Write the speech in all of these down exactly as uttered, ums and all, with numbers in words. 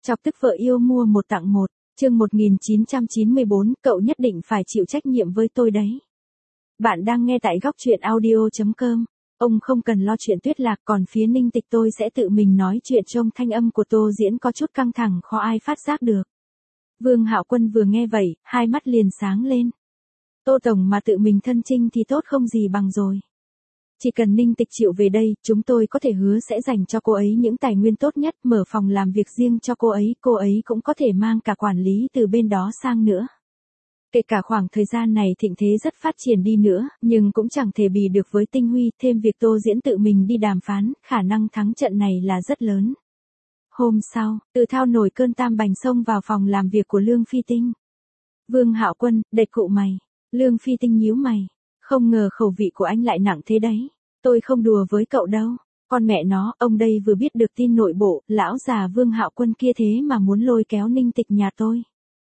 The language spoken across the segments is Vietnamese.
Chọc tức vợ yêu mua một tặng một, chương một nghìn chín trăm chín mươi bốn, cậu nhất định phải chịu trách nhiệm với tôi đấy. Bạn đang nghe tại góc truyện audio chấm com. Ông không cần lo chuyện Tuyết Lạc, còn phía Ninh Tịch tôi sẽ tự mình nói chuyện. Trong thanh âm của Tô Diễn có chút căng thẳng khó ai phát giác được. Vương Hạo Quân vừa nghe vậy, hai mắt liền sáng lên. Tô Tổng mà tự mình thân chinh thì tốt không gì bằng rồi. Chỉ cần Ninh Tịch chịu về đây, chúng tôi có thể hứa sẽ dành cho cô ấy những tài nguyên tốt nhất, mở phòng làm việc riêng cho cô ấy, cô ấy cũng có thể mang cả quản lý từ bên đó sang nữa. Kể cả khoảng thời gian này thịnh thế rất phát triển đi nữa, nhưng cũng chẳng thể bì được với Tinh Huy, thêm việc Tô Diễn tự mình đi đàm phán, khả năng thắng trận này là rất lớn. Hôm sau, Từ Thao nổi cơn tam bành xông vào phòng làm việc của Lương Phi Tinh. Vương Hạo Quân, đệt cụ mày. Lương Phi Tinh nhíu mày. Không ngờ khẩu vị của anh lại nặng thế đấy. Tôi không đùa với cậu đâu. Con mẹ nó, ông đây vừa biết được tin nội bộ, lão già Vương Hạo Quân kia thế mà muốn lôi kéo Ninh Tịch nhà tôi.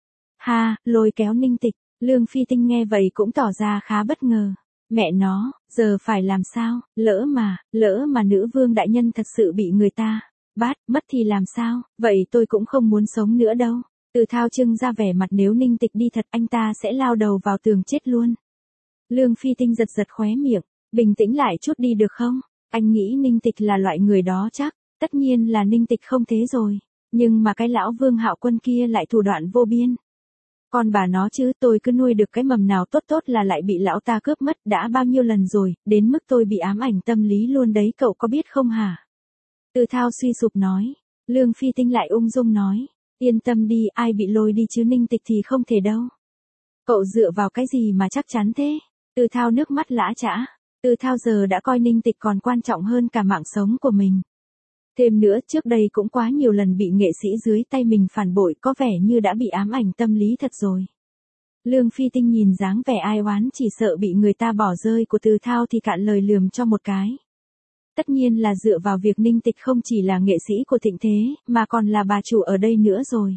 Ha, lôi kéo Ninh Tịch. Lương Phi Tinh nghe vậy cũng tỏ ra khá bất ngờ. Mẹ nó, giờ phải làm sao, lỡ mà, lỡ mà nữ vương đại nhân thật sự bị người ta bắt, mất thì làm sao, vậy tôi cũng không muốn sống nữa đâu. Từ Thao trưng ra vẻ mặt nếu Ninh Tịch đi thật anh ta sẽ lao đầu vào tường chết luôn. Lương Phi Tinh giật giật khóe miệng, bình tĩnh lại chút đi được không? Anh nghĩ Ninh Tịch là loại người đó chắc, tất nhiên là Ninh Tịch không thế rồi. Nhưng mà cái lão Vương Hạo Quân kia lại thủ đoạn vô biên. Còn bà nó chứ, tôi cứ nuôi được cái mầm nào tốt tốt là lại bị lão ta cướp mất, đã bao nhiêu lần rồi, đến mức tôi bị ám ảnh tâm lý luôn đấy, cậu có biết không hả? Từ Thao suy sụp nói. Lương Phi Tinh lại ung dung nói, yên tâm đi, ai bị lôi đi chứ Ninh Tịch thì không thể đâu. Cậu dựa vào cái gì mà chắc chắn thế? Từ Thao nước mắt lã chã. Từ Thao giờ đã coi Ninh Tịch còn quan trọng hơn cả mạng sống của mình. Thêm nữa, trước đây cũng quá nhiều lần bị nghệ sĩ dưới tay mình phản bội, có vẻ như đã bị ám ảnh tâm lý thật rồi. Lương Phi Tinh nhìn dáng vẻ ai oán chỉ sợ bị người ta bỏ rơi của Từ Thao thì cạn lời lườm cho một cái. Tất nhiên là dựa vào việc Ninh Tịch không chỉ là nghệ sĩ của thịnh thế, mà còn là bà chủ ở đây nữa rồi.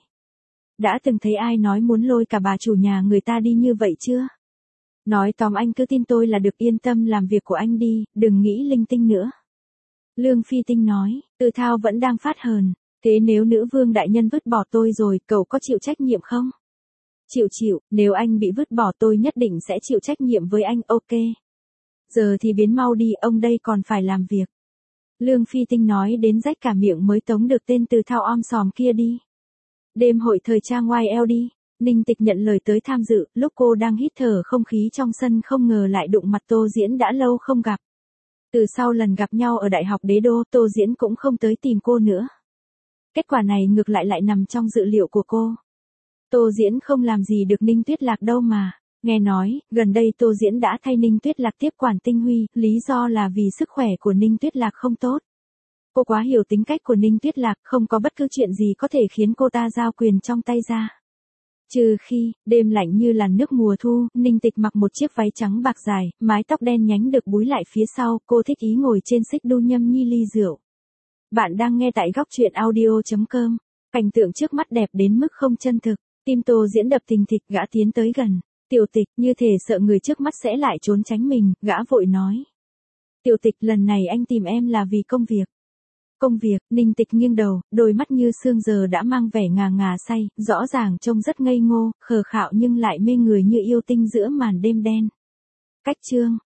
Đã từng thấy ai nói muốn lôi cả bà chủ nhà người ta đi như vậy chưa? Nói tóm anh cứ tin tôi là được, yên tâm làm việc của anh đi, đừng nghĩ linh tinh nữa. Lương Phi Tinh nói, Từ Thao vẫn đang phát hờn, thế nếu nữ vương đại nhân vứt bỏ tôi rồi, cậu có chịu trách nhiệm không? Chịu chịu, nếu anh bị vứt bỏ tôi nhất định sẽ chịu trách nhiệm với anh, ok. Giờ thì biến mau đi, ông đây còn phải làm việc. Lương Phi Tinh nói đến rách cả miệng mới tống được tên Từ Thao om sòm kia đi. Đêm hội thời trang Y L đi. Ninh Tịch nhận lời tới tham dự, lúc cô đang hít thở không khí trong sân không ngờ lại đụng mặt Tô Diễn đã lâu không gặp. Từ sau lần gặp nhau ở Đại học Đế Đô, Tô Diễn cũng không tới tìm cô nữa. Kết quả này ngược lại lại nằm trong dự liệu của cô. Tô Diễn không làm gì được Ninh Tuyết Lạc đâu mà. Nghe nói, gần đây Tô Diễn đã thay Ninh Tuyết Lạc tiếp quản Tinh Huy, lý do là vì sức khỏe của Ninh Tuyết Lạc không tốt. Cô quá hiểu tính cách của Ninh Tuyết Lạc, không có bất cứ chuyện gì có thể khiến cô ta giao quyền trong tay ra. Trừ khi, đêm lạnh như làn nước mùa thu, Ninh Tịch mặc một chiếc váy trắng bạc dài, mái tóc đen nhánh được búi lại phía sau, cô thích ý ngồi trên xích đu nhâm nhi ly rượu. Bạn đang nghe tại góc truyện audio chấm com. Cảnh tượng trước mắt đẹp đến mức không chân thực, tim Tô Diễn đập thình thịch, gã tiến tới gần. Tiểu Tịch, như thể sợ người trước mắt sẽ lại trốn tránh mình, gã vội nói. Tiểu Tịch, lần này anh tìm em là vì công việc. Công việc, Ninh Tịch nghiêng đầu, đôi mắt như sương giờ đã mang vẻ ngà ngà say, rõ ràng trông rất ngây ngô, khờ khạo nhưng lại mê người như yêu tinh giữa màn đêm đen. Cách chương,